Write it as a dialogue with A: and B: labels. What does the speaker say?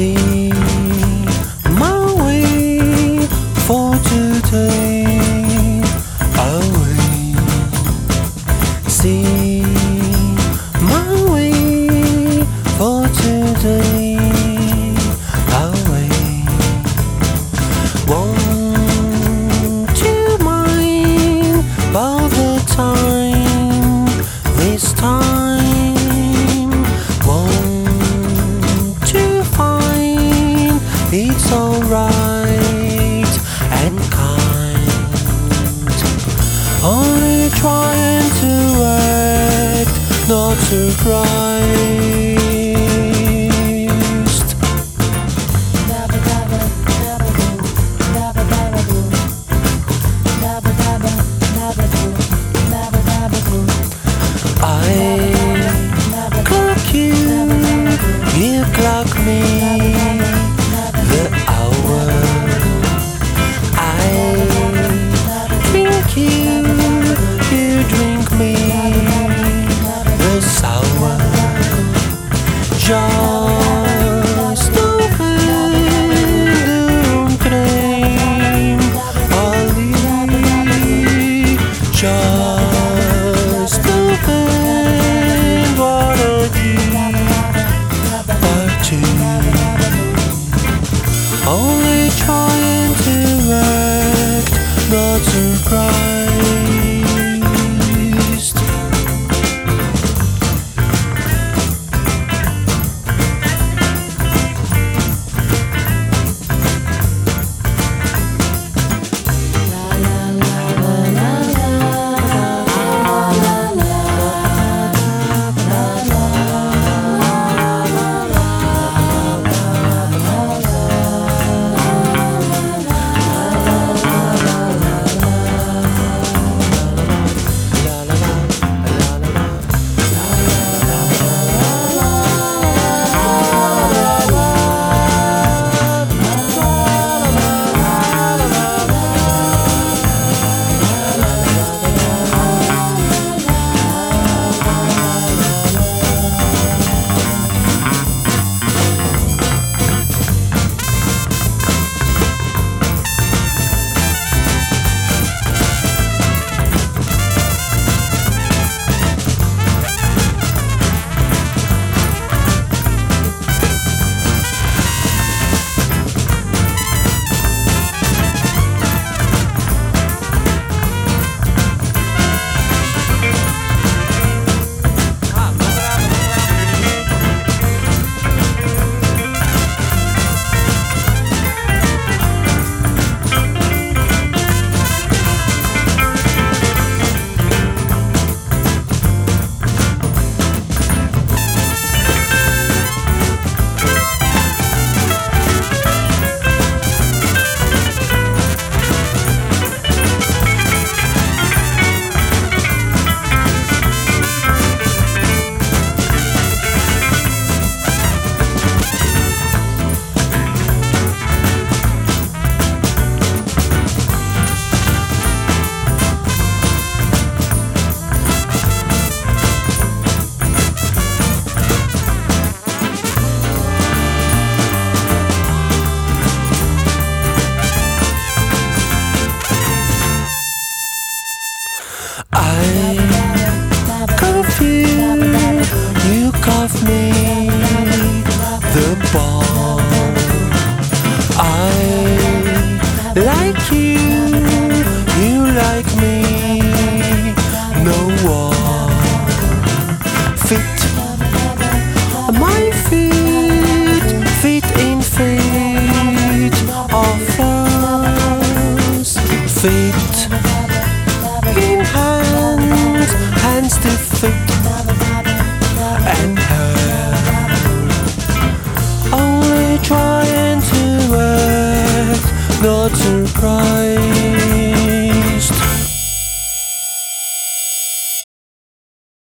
A: See my way for today away. See my way for today away. Won't you mind about the time this time? Won't you find it's alright and kind? Only trying to act not surprised. I clock you, you clock me, the hour. I drink you, you drink me, the sour. Just open the room train, Ali. Just open what I did, only trying to act not surprised. I cuff you, you cuff me, the ball. I like you, you like me, no wall. Fit my feet, feet in feet of us. Fit in hands, hands to feet and her. Only trying to act not surprised.